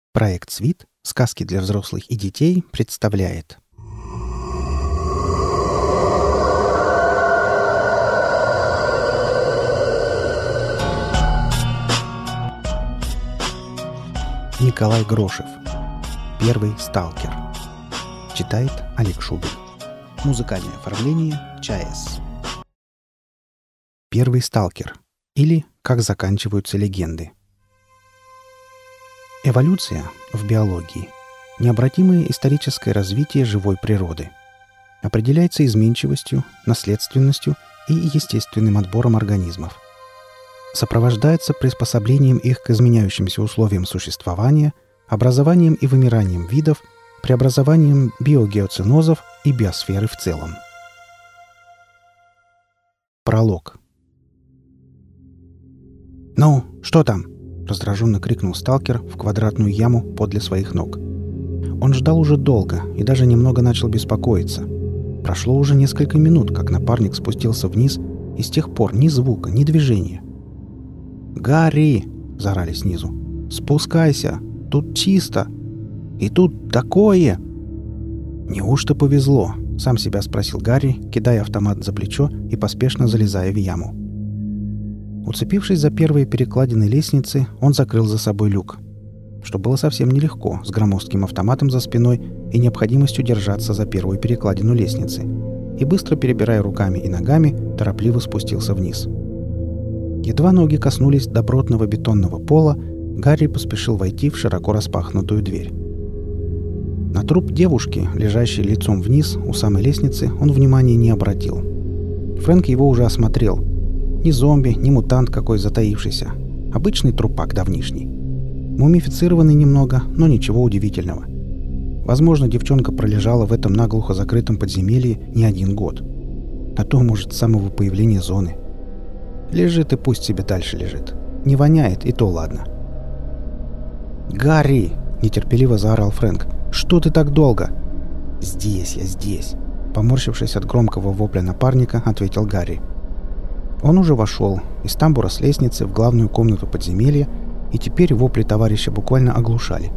Проект «Свит. Сказки для взрослых и детей» представляет. Николай Грошев. Первый сталкер. Читает Олег Шубин. Музыкальное оформление ЧАЭС. Первый сталкер. Или «Как заканчиваются легенды». Эволюция в биологии – необратимое историческое развитие живой природы. Определяется изменчивостью, наследственностью и естественным отбором организмов. Сопровождается приспособлением их к изменяющимся условиям существования, образованием и вымиранием видов, преобразованием биогеоценозов и биосферы в целом. Пролог. «Ну, что там?» — раздраженно крикнул сталкер в квадратную яму подле своих ног. Он ждал уже долго и даже немного начал беспокоиться. Прошло уже несколько минут, как напарник спустился вниз, и с тех пор ни звука, ни движения. «Гарри!» — заорали снизу. «Спускайся! Тут чисто! И тут такое!» «Неужто повезло?» — сам себя спросил Гарри, кидая автомат за плечо и поспешно залезая в яму. Уцепившись за первые перекладины лестницы, он закрыл за собой люк, что было совсем нелегко с громоздким автоматом за спиной и необходимостью держаться за первую перекладину лестницы, и, быстро перебирая руками и ногами, торопливо спустился вниз. Едва ноги коснулись добротного бетонного пола, Гарри поспешил войти в широко распахнутую дверь. На труп девушки, лежащей лицом вниз у самой лестницы, он внимания не обратил. Фрэнк его уже осмотрел. Ни зомби, ни мутант какой затаившийся. Обычный трупак давнишний. Мумифицированный немного, но ничего удивительного. Возможно, девчонка пролежала в этом наглухо закрытом подземелье не один год. А то, может, с самого появления зоны. Лежит и пусть себе дальше лежит. Не воняет, и то ладно. «Гарри!» — нетерпеливо заорал Фрэнк. «Что ты так долго?» «Здесь я, здесь!» — поморщившись от громкого вопля напарника, ответил Гарри. Он уже вошел из тамбура с лестницы в главную комнату подземелья, и теперь вопли товарища буквально оглушали.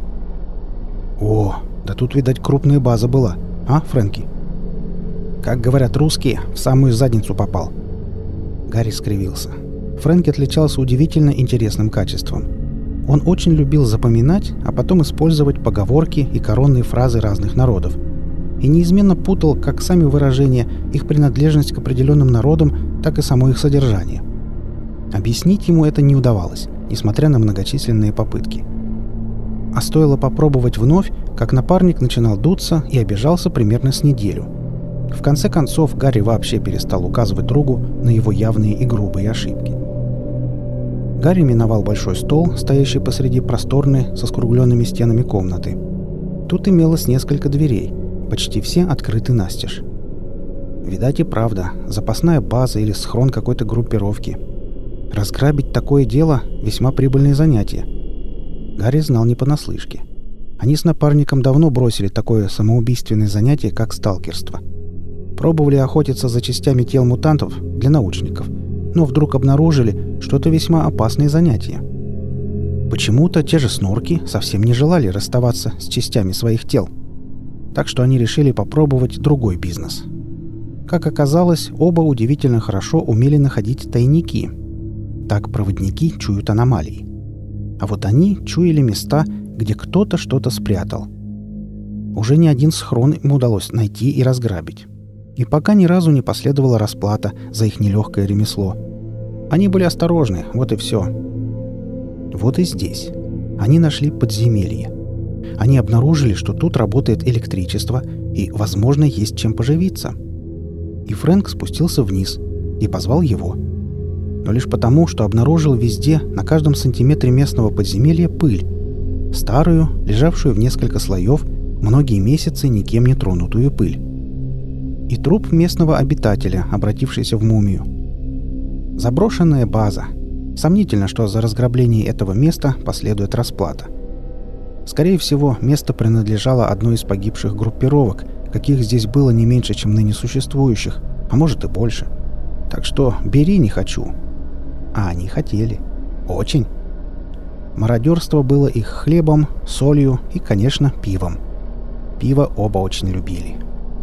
«О, да тут, видать, крупная база была, а, Фрэнки?» «Как говорят русские, в самую задницу попал». Гарри скривился. Фрэнки отличался удивительно интересным качеством. Он очень любил запоминать, а потом использовать поговорки и коронные фразы разных народов. И неизменно путал как сами выражения, их принадлежность к определенным народам, так и само их содержание. Объяснить ему это не удавалось, несмотря на многочисленные попытки. А стоило попробовать вновь, как напарник начинал дуться и обижался примерно с неделю. В конце концов, Гарри вообще перестал указывать другу на его явные и грубые ошибки. Гарри миновал большой стол, стоящий посреди просторной, со скругленными стенами комнаты. Тут имелось несколько дверей, почти все открыты настежь. Видать и правда, запасная база или схрон какой-то группировки. Разграбить такое дело — весьма прибыльное занятие. Гарри знал не понаслышке. Они с напарником давно бросили такое самоубийственное занятие, как сталкерство. Пробовали охотиться за частями тел мутантов для научников, но вдруг обнаружили, что это весьма опасное занятие. Почему-то те же снорки совсем не желали расставаться с частями своих тел. Так что они решили попробовать другой бизнес. Как оказалось, оба удивительно хорошо умели находить тайники. Так проводники чуют аномалии. А вот они чуяли места, где кто-то что-то спрятал. Уже не один схрон им удалось найти и разграбить. И пока ни разу не последовала расплата за их нелегкое ремесло. Они были осторожны, вот и все. Вот и здесь. Они нашли подземелье. Они обнаружили, что тут работает электричество и, возможно, есть чем поживиться. И Фрэнк спустился вниз и позвал его. Но лишь потому, что обнаружил везде, на каждом сантиметре местного подземелья пыль. Старую, лежавшую в несколько слоев, многие месяцы никем не тронутую пыль. И труп местного обитателя, обратившийся в мумию. Заброшенная база. Сомнительно, что за разграбление этого места последует расплата. Скорее всего, место принадлежало одной из погибших группировок, каких здесь было не меньше, чем ныне существующих, а может и больше. Так что бери не хочу. А они хотели. Очень. Мародерство было их хлебом, солью и, конечно, пивом. Пиво оба очень любили.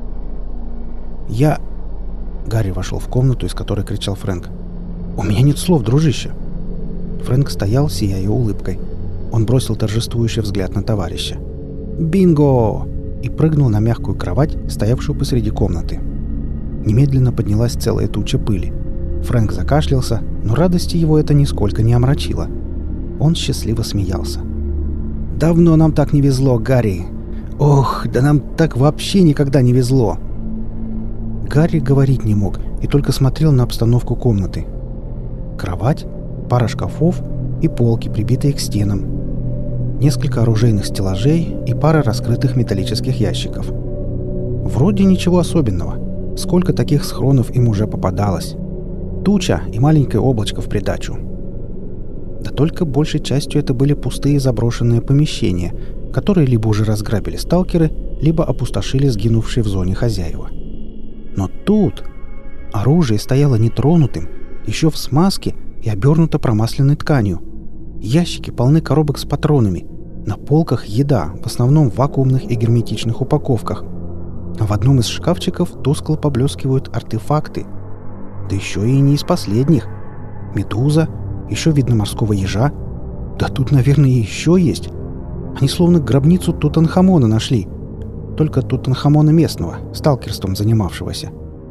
Гарри вошел в комнату, из которой кричал Фрэнк. «У меня нет слов, дружище!» Фрэнк стоял, сияя улыбкой. Он бросил торжествующий взгляд на товарища. «Бинго!» и прыгнул на мягкую кровать, стоявшую посреди комнаты. Немедленно поднялась целая туча пыли. Фрэнк закашлялся, но радости его это нисколько не омрачило. Он счастливо смеялся. «Давно нам так не везло, Гарри! Ох, да нам так вообще никогда не везло!» Гарри говорить не мог и только смотрел на обстановку комнаты. Кровать, пара шкафов и полки, прибитые к стенам. Несколько оружейных стеллажей и пара раскрытых металлических ящиков. Вроде ничего особенного. Сколько таких схронов им уже попадалось. Туча и маленькое облачко в придачу. Да только большей частью это были пустые заброшенные помещения, которые либо уже разграбили сталкеры, либо опустошили сгинувшие в зоне хозяева. Но тут оружие стояло нетронутым, еще в смазке и обернуто промасленной тканью. Ящики полны коробок с патронами. На полках еда, в основном в вакуумных и герметичных упаковках. А в одном из шкафчиков тускло поблескивают артефакты. Да еще и не из последних. Медуза, еще видно морского ежа. Да тут, наверное, еще есть. Они словно гробницу Тутанхамона нашли. Только Тутанхамона местного, сталкерством занимавшегося.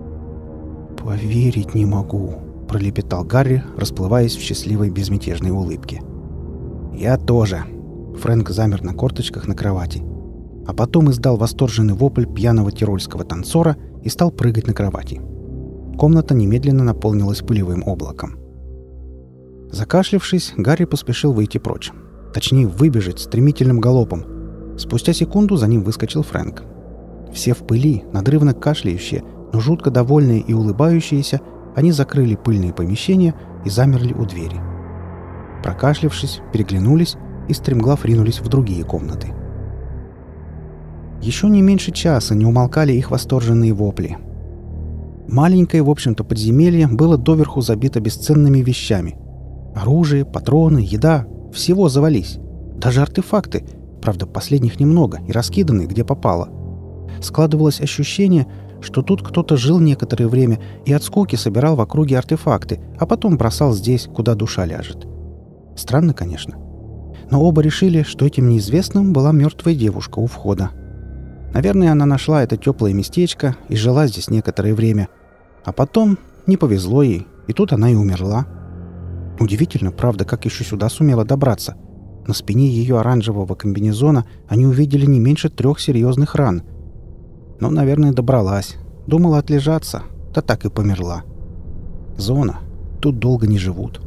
«Поверить не могу», — пролепетал Гарри, расплываясь в счастливой безмятежной улыбке. «Я тоже». Фрэнк замер на корточках на кровати. А потом издал восторженный вопль пьяного тирольского танцора и стал прыгать на кровати. Комната немедленно наполнилась пылевым облаком. Закашлявшись, Гарри поспешил выйти прочь. Точнее, выбежать стремительным галопом. Спустя секунду за ним выскочил Фрэнк. Все в пыли, надрывно кашляющие, но жутко довольные и улыбающиеся, они закрыли пыльные помещения и замерли у двери. Прокашлявшись, переглянулись и стремглав ринулись в другие комнаты. Еще не меньше часа не умолкали их восторженные вопли. Маленькое, в общем-то, подземелье было доверху забито бесценными вещами. Оружие, патроны, еда — всего завались. Даже артефакты, правда, последних немного и раскиданы, где попало. Складывалось ощущение, что тут кто-то жил некоторое время и от скуки собирал в округе артефакты, а потом бросал здесь, куда душа ляжет. Странно, конечно. Но оба решили, что этим неизвестным была мертвая девушка у входа. Наверное, она нашла это теплое местечко и жила здесь некоторое время. А потом не повезло ей, и тут она и умерла. Удивительно, правда, как еще сюда сумела добраться. На спине ее оранжевого комбинезона они увидели не меньше 3 серьезных ран. Но, наверное, добралась. Думала отлежаться, да так и померла. Зона. Тут долго не живут.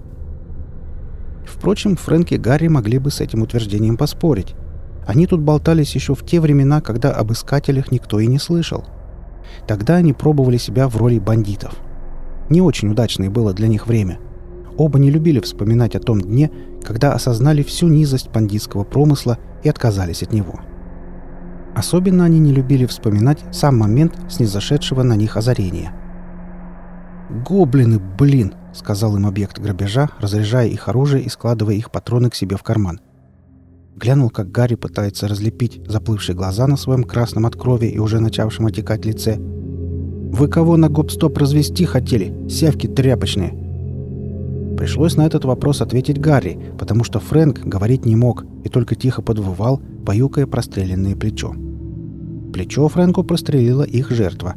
Впрочем, Фрэнк и Гарри могли бы с этим утверждением поспорить. Они тут болтались еще в те времена, когда об искателях никто и не слышал. Тогда они пробовали себя в роли бандитов. Не очень удачное было для них время. Оба не любили вспоминать о том дне, когда осознали всю низость бандитского промысла и отказались от него. Особенно они не любили вспоминать сам момент снизошедшего на них озарения. «Гоблины, блин!» — сказал им объект грабежа, разряжая их оружие и складывая их патроны к себе в карман. Глянул, как Гарри пытается разлепить заплывшие глаза на своем красном от крови и уже начавшем отекать лице. «Вы кого на гоп-стоп развести хотели? Сявки тряпочные!» Пришлось на этот вопрос ответить Гарри, потому что Фрэнк говорить не мог и только тихо подвывал, баюкая простреленное плечо. Плечо Фрэнку прострелила их жертва.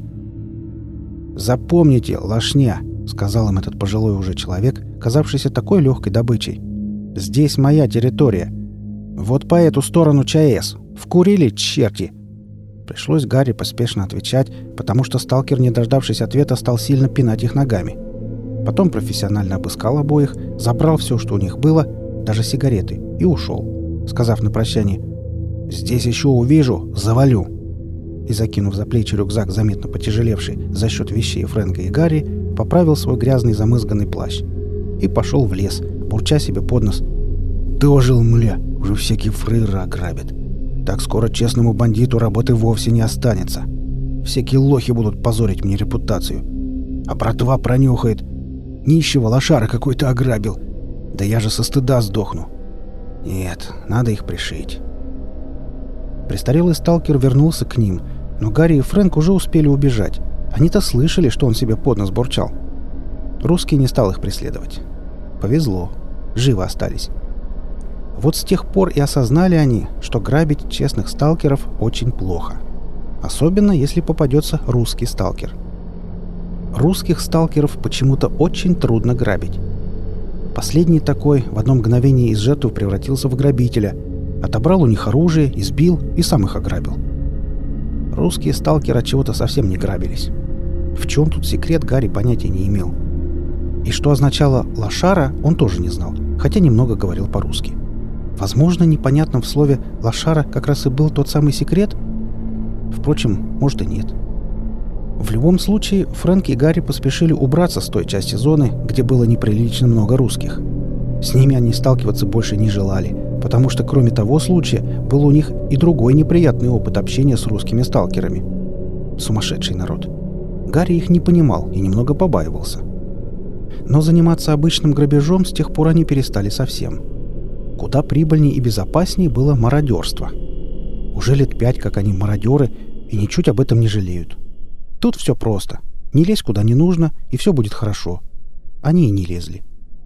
«Запомните, лошня!» — сказал им этот пожилой уже человек, казавшийся такой легкой добычей. «Здесь моя территория. Вот по эту сторону ЧАЭС. Вкурили, черти!» Пришлось Гарри поспешно отвечать, потому что сталкер, не дождавшись ответа, стал сильно пинать их ногами. Потом профессионально обыскал обоих, забрал все, что у них было, даже сигареты, и ушел, сказав на прощание: «Здесь еще увижу, завалю!» И, закинув за плечи рюкзак, заметно потяжелевший за счет вещей Фрэнка и Гарри, поправил свой грязный замызганный плащ и пошел в лес, бурча себе под нос: «Дожил, мля, уже всякие фрейры ограбят. Так скоро честному бандиту работы вовсе не останется. Всякие лохи будут позорить мне репутацию. А братва пронюхает: нищего лошара какой-то ограбил. Да я же со стыда сдохну. Нет, надо их пришить. Престарелый сталкер вернулся к ним, но Гарри и Фрэнк уже успели убежать. Они-то слышали, что он себе под нос бурчал. Русский не стал их преследовать. Повезло. Живы остались. Вот с тех пор и осознали они, что грабить честных сталкеров очень плохо. Особенно, если попадется русский сталкер. Русских сталкеров почему-то очень трудно грабить. Последний такой в одно мгновение из жертвы превратился в грабителя, отобрал у них оружие, избил и сам их ограбил. Русские сталкеры от чего-то совсем не грабились. В чем тут секрет, Гарри понятия не имел. И что означало «лошара», он тоже не знал, хотя немного говорил по-русски. Возможно, непонятно в слове «лошара» как раз и был тот самый секрет? Впрочем, может и нет. В любом случае, Фрэнк и Гарри поспешили убраться с той части зоны, где было неприлично много русских. С ними они сталкиваться больше не желали, потому что кроме того случая был у них и другой неприятный опыт общения с русскими сталкерами. Сумасшедший народ. Гарри их не понимал и немного побаивался. Но заниматься обычным грабежом с тех пор они перестали совсем. Куда прибыльнее и безопаснее было мародерство. Уже лет 5, как они мародеры, и ничуть об этом не жалеют. Тут все просто. Не лезь куда не нужно, и все будет хорошо. Они и не лезли.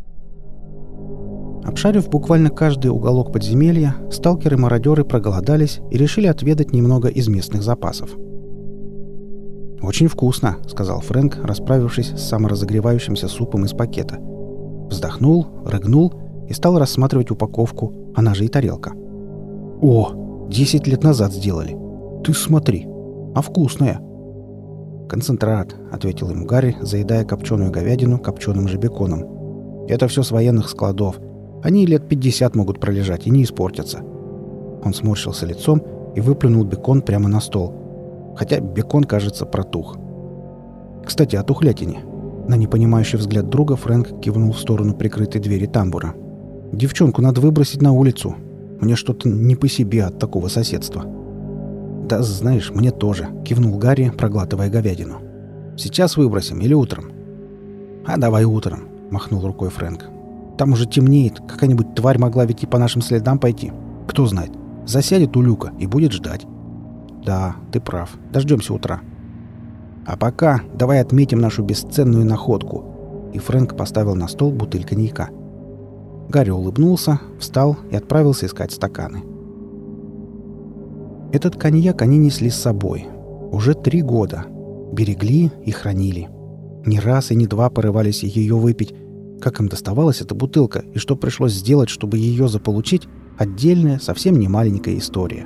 Обшарив буквально каждый уголок подземелья, сталкеры-мародеры проголодались и решили отведать немного из местных запасов. «Очень вкусно», — сказал Фрэнк, расправившись с саморазогревающимся супом из пакета. Вздохнул, рыгнул и стал рассматривать упаковку, она же и тарелка. «О, 10 лет назад сделали. Ты смотри, а вкусная!» «Концентрат», — ответил ему Гарри, заедая копченую говядину копченым же беконом. «Это все с военных складов. Они лет 50 могут пролежать и не испортятся». Он сморщился лицом и выплюнул бекон прямо на стол. Хотя бекон, кажется, протух. «Кстати, о тухлятине». На непонимающий взгляд друга Фрэнк кивнул в сторону прикрытой двери тамбура. «Девчонку надо выбросить на улицу. Мне что-то не по себе от такого соседства». «Да, знаешь, мне тоже», — кивнул Гарри, проглатывая говядину. «Сейчас выбросим или утром?» «А давай утром», — махнул рукой Фрэнк. «Там уже темнеет, какая-нибудь тварь могла ведь и по нашим следам пойти. Кто знает, засядет у люка и будет ждать». «Да, ты прав. Дождемся утра». «А пока давай отметим нашу бесценную находку». И Фрэнк поставил на стол бутыль коньяка. Гарри улыбнулся, встал и отправился искать стаканы. Этот коньяк они несли с собой. Уже 3 года. Берегли и хранили. Не раз и не два порывались ее выпить. Как им доставалась эта бутылка и что пришлось сделать, чтобы ее заполучить — отдельная, совсем не маленькая история.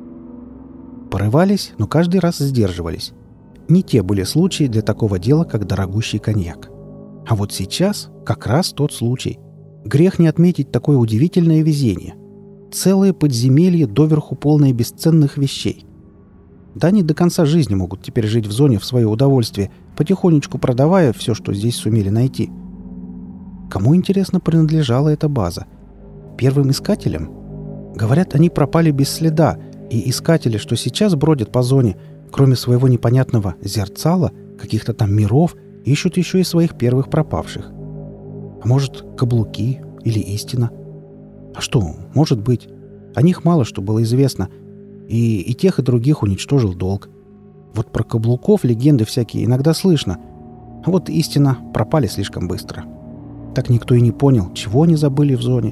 Порывались, но каждый раз сдерживались. Не те были случаи для такого дела, как дорогущий коньяк. А вот сейчас как раз тот случай. Грех не отметить такое удивительное везение. Целое подземелье, доверху полное бесценных вещей. Да они до конца жизни могут теперь жить в зоне в свое удовольствие, потихонечку продавая все, что здесь сумели найти. Кому, интересно, принадлежала эта база? Первым искателям? Говорят, они пропали без следа, и искатели, что сейчас бродят по зоне, кроме своего непонятного зерцала, каких-то там миров, ищут еще и своих первых пропавших. А может, каблуки или истина? А что, может быть. О них мало что было известно. И тех, и других уничтожил долг. Вот про каблуков легенды всякие иногда слышно. А вот истина пропали слишком быстро. Так никто и не понял, чего они забыли в зоне.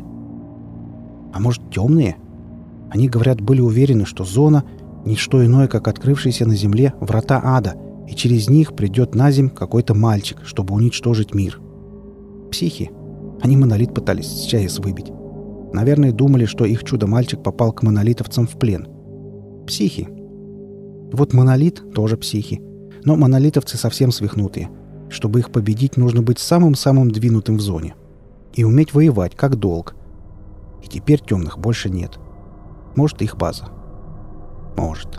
А может, темные? Они, говорят, были уверены, что зона — ничто иное, как открывшиеся на земле врата ада, и через них придет на земь какой-то мальчик, чтобы уничтожить мир. Психи. Они монолит пытались с ЧАЭС выбить. Наверное, думали, что их чудо-мальчик попал к монолитовцам в плен. Психи. Вот монолит тоже психи. Но монолитовцы совсем свихнутые. Чтобы их победить, нужно быть самым-самым двинутым в зоне. И уметь воевать, как долг. И теперь темных больше нет. Может, их база. Может.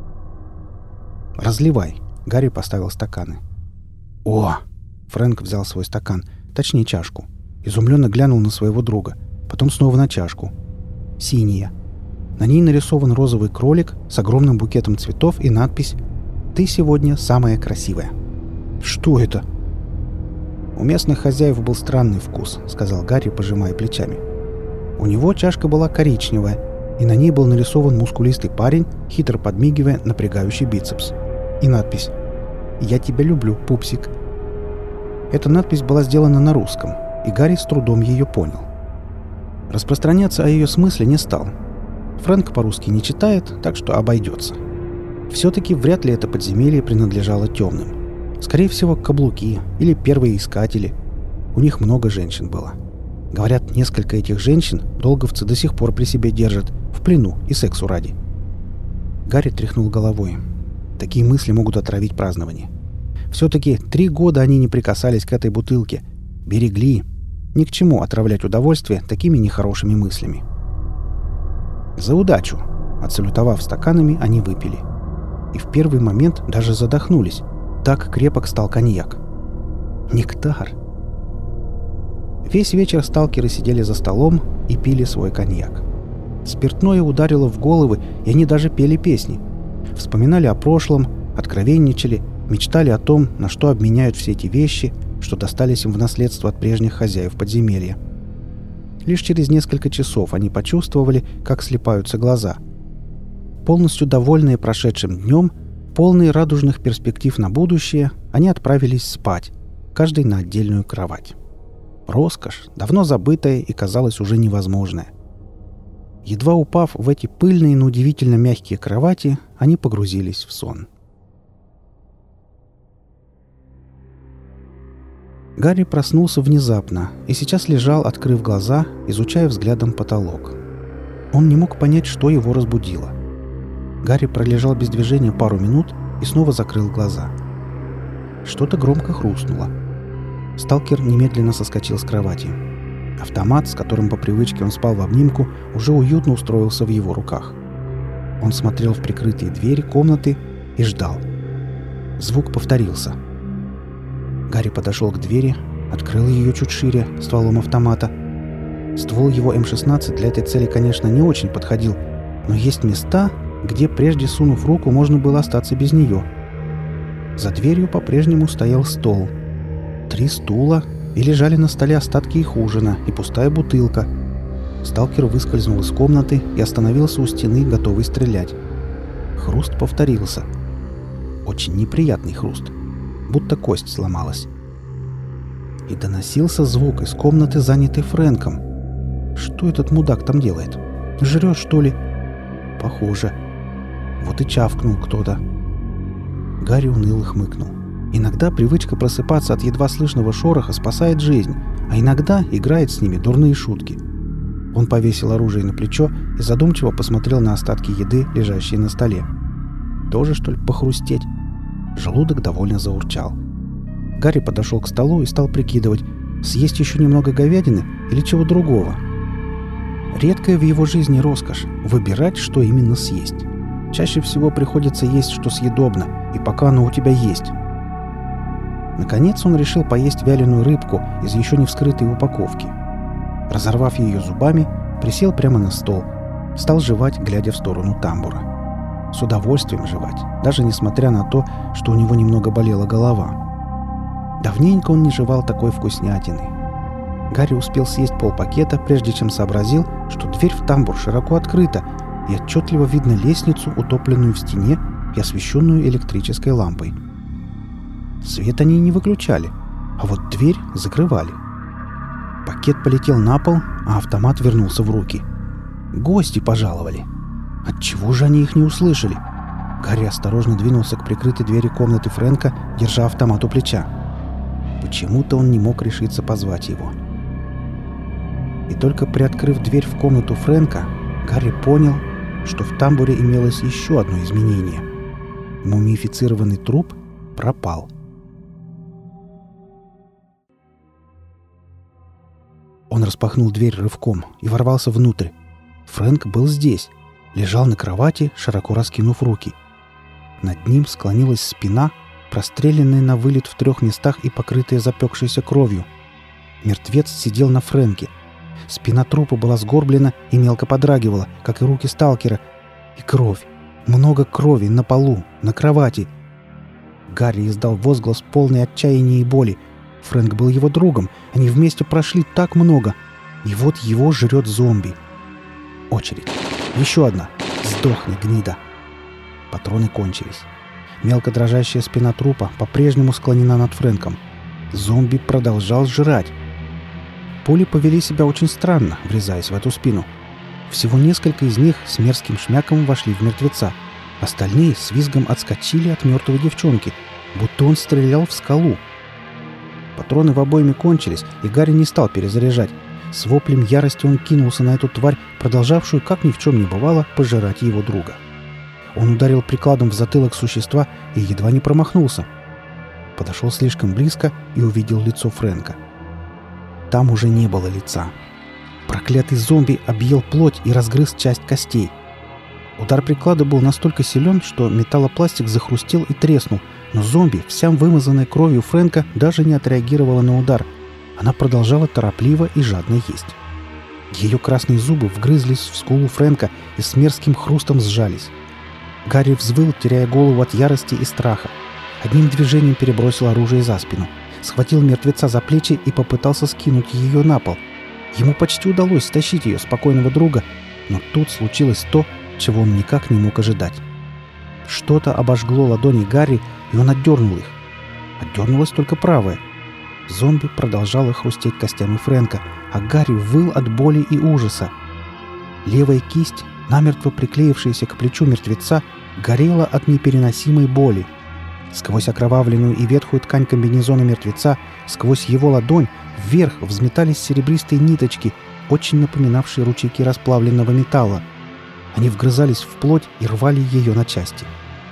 «Разливай». Гарри поставил стаканы. «О!» Фрэнк взял свой стакан, точнее чашку. Изумленно глянул на своего друга. Потом снова на чашку. Синяя. На ней нарисован розовый кролик с огромным букетом цветов и надпись «Ты сегодня самая красивая». «Что это?» «У местных хозяев был странный вкус», — сказал Гарри, пожимая плечами. У него чашка была коричневая, и на ней был нарисован мускулистый парень, хитро подмигивая напрягающий бицепс. И надпись «Я тебя люблю, пупсик». Эта надпись была сделана на русском, и Гарри с трудом ее понял. Распространяться о ее смысле не стал. Фрэнк по-русски не читает, так что обойдется. Все-таки вряд ли это подземелье принадлежало темным. Скорее всего, каблуки или первые искатели. У них много женщин было. Говорят, несколько этих женщин долговцы до сих пор при себе держат, в плену и сексу ради. Гарри тряхнул головой. Такие мысли могут отравить празднование. Все-таки 3 года они не прикасались к этой бутылке. Берегли. Ни к чему отравлять удовольствие такими нехорошими мыслями. «За удачу!» Отсалютовав стаканами, они выпили. И в первый момент даже задохнулись. Так крепок стал коньяк. Нектар! Весь вечер сталкеры сидели за столом и пили свой коньяк. Спиртное ударило в головы, и они даже пели песни. Вспоминали о прошлом, откровенничали, мечтали о том, на что обменяют все эти вещи, что достались им в наследство от прежних хозяев подземелья. Лишь через несколько часов они почувствовали, как слипаются глаза. Полностью довольные прошедшим днем, полные радужных перспектив на будущее, они отправились спать, каждый на отдельную кровать. Роскошь, давно забытая и казалось уже невозможная. Едва упав в эти пыльные, но удивительно мягкие кровати, они погрузились в сон. Гарри проснулся внезапно и сейчас лежал, открыв глаза, изучая взглядом потолок. Он не мог понять, что его разбудило. Гарри пролежал без движения пару минут и снова закрыл глаза. Что-то громко хрустнуло. Сталкер немедленно соскочил с кровати. Автомат, с которым по привычке он спал в обнимку, уже уютно устроился в его руках. Он смотрел в прикрытые двери комнаты и ждал. Звук повторился. Гарри подошел к двери, открыл ее чуть шире стволом автомата. Ствол его М-16 для этой цели, конечно, не очень подходил, но есть места, где, прежде сунув руку, можно было остаться без нее. За дверью по-прежнему стоял стол. 3 стула, и лежали на столе остатки их ужина и пустая бутылка. Сталкер выскользнул из комнаты и остановился у стены, готовый стрелять. Хруст повторился. Очень неприятный хруст. Будто кость сломалась. И доносился звук из комнаты, занятой Фрэнком. Что этот мудак там делает? Жрет, что ли? Похоже. Вот и чавкнул кто-то. Гарри уныло хмыкнул. Иногда привычка просыпаться от едва слышного шороха спасает жизнь, а иногда играет с ними дурные шутки. Он повесил оружие на плечо и задумчиво посмотрел на остатки еды, лежащие на столе. Тоже, что ли, похрустеть? Желудок довольно заурчал. Гарри подошел к столу и стал прикидывать, съесть еще немного говядины или чего другого. Редкая в его жизни роскошь – выбирать, что именно съесть. Чаще всего приходится есть, что съедобно, и пока оно у тебя есть. Наконец он решил поесть вяленую рыбку из еще не вскрытой упаковки. Разорвав ее зубами, присел прямо на стол. Стал жевать, глядя в сторону тамбура. С удовольствием жевать, даже несмотря на то, что у него немного болела голова. Давненько он не жевал такой вкуснятины. Гарри успел съесть полпакета, прежде чем сообразил, что дверь в тамбур широко открыта, и отчетливо видно лестницу, утопленную в стене и освещенную электрической лампой. Свет они не выключали, а вот дверь закрывали. Пакет полетел на пол, а автомат вернулся в руки. Гости пожаловали. Отчего же они их не услышали? Гарри осторожно двинулся к прикрытой двери комнаты Фрэнка, держа автомат у плеча. Почему-то он не мог решиться позвать его. И только приоткрыв дверь в комнату Фрэнка, Гарри понял, что в тамбуре имелось еще одно изменение. Мумифицированный труп пропал. Он распахнул дверь рывком и ворвался внутрь. Фрэнк был здесь, лежал на кровати, широко раскинув руки. Над ним склонилась спина, простреленная на вылет в 3 местах и покрытая запекшейся кровью. Мертвец сидел на Фрэнке. Спина трупа была сгорблена и мелко подрагивала, как и руки сталкера. И кровь. Много крови на полу, на кровати. Гарри издал возглас, полный отчаяния и боли. Фрэнк был его другом. Они вместе прошли так много. И вот его жрет зомби. Очередь. Еще одна. Сдохни, гнида. Патроны кончились. Мелко дрожащая спина трупа по-прежнему склонена над Фрэнком. Зомби продолжал жрать. Пули повели себя очень странно, врезаясь в эту спину. Всего несколько из них с мерзким шмяком вошли в мертвеца. Остальные с визгом отскочили от мертвой девчонки, будто он стрелял в скалу. Патроны в обойме кончились, и Гарри не стал перезаряжать. С воплем ярости он кинулся на эту тварь, продолжавшую, как ни в чем не бывало, пожирать его друга. Он ударил прикладом в затылок существа и едва не промахнулся. Подошел слишком близко и увидел лицо Фрэнка. Там уже не было лица. Проклятый зомби объел плоть и разгрыз часть костей. Удар приклада был настолько силен, что металлопластик захрустел и треснул, но зомби, вся вымазанная кровью Фрэнка, даже не отреагировала на удар. Она продолжала торопливо и жадно есть. Ее красные зубы вгрызлись в скулу Фрэнка и с мерзким хрустом сжались. Гарри взвыл, теряя голову от ярости и страха. Одним движением перебросил оружие за спину, схватил мертвеца за плечи и попытался скинуть ее на пол. Ему почти удалось стащить ее спокойного друга, но тут случилось то, чего он никак не мог ожидать. Что-то обожгло ладони Гарри, и он отдернул их. Отдернулась только правая. Зомби продолжала хрустеть костями Фрэнка, а Гарри выл от боли и ужаса. Левая кисть, намертво приклеившаяся к плечу мертвеца, горела от непереносимой боли. Сквозь окровавленную и ветхую ткань комбинезона мертвеца, сквозь его ладонь, вверх взметались серебристые ниточки, очень напоминавшие ручейки расплавленного металла. Они вгрызались в плоть и рвали ее на части.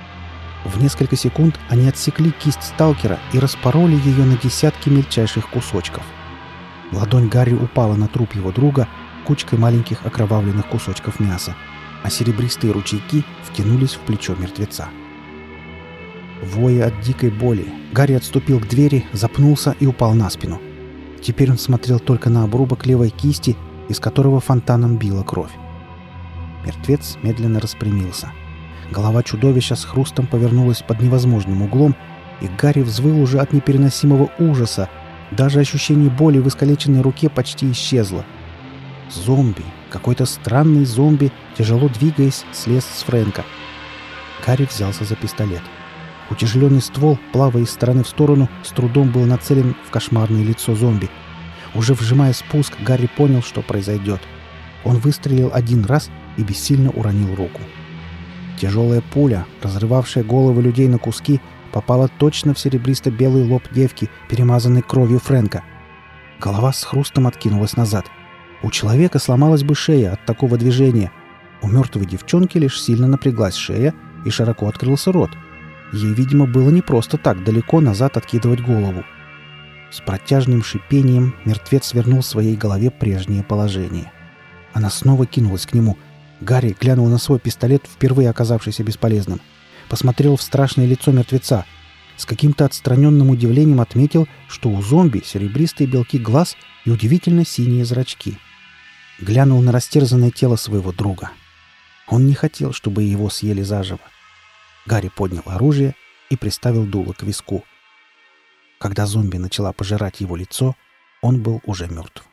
В несколько секунд они отсекли кисть сталкера и распороли ее на десятки мельчайших кусочков. Ладонь Гарри упала на труп его друга кучкой маленьких окровавленных кусочков мяса, а серебристые ручейки втянулись в плечо мертвеца. Воя от дикой боли, Гарри отступил к двери, запнулся и упал на спину. Теперь он смотрел только на обрубок левой кисти, из которого фонтаном била кровь. Мертвец медленно распрямился. Голова чудовища с хрустом повернулась под невозможным углом, и Гарри взвыл уже от непереносимого ужаса. Даже ощущение боли в искалеченной руке почти исчезло. Зомби, какой-то странный зомби, тяжело двигаясь, слез с Фрэнка. Гарри взялся за пистолет. Утяжеленный ствол, плавая из стороны в сторону, с трудом был нацелен в кошмарное лицо зомби. Уже вжимая спуск, Гарри понял, что произойдет. Он выстрелил один раз и бессильно уронил руку. Тяжелая пуля, разрывавшая головы людей на куски, попала точно в серебристо-белый лоб девки, перемазанной кровью Фрэнка. Голова с хрустом откинулась назад. У человека сломалась бы шея от такого движения. У мертвой девчонки лишь сильно напряглась шея и широко открылся рот. Ей, видимо, было не просто так далеко назад откидывать голову. С протяжным шипением мертвец вернул своей голове прежнее положение. Она снова кинулась к нему. Гарри глянул на свой пистолет, впервые оказавшийся бесполезным. Посмотрел в страшное лицо мертвеца. С каким-то отстраненным удивлением отметил, что у зомби серебристые белки глаз и удивительно синие зрачки. Глянул на растерзанное тело своего друга. Он не хотел, чтобы его съели заживо. Гарри поднял оружие и приставил дуло к виску. Когда зомби начала пожирать его лицо, он был уже мертв.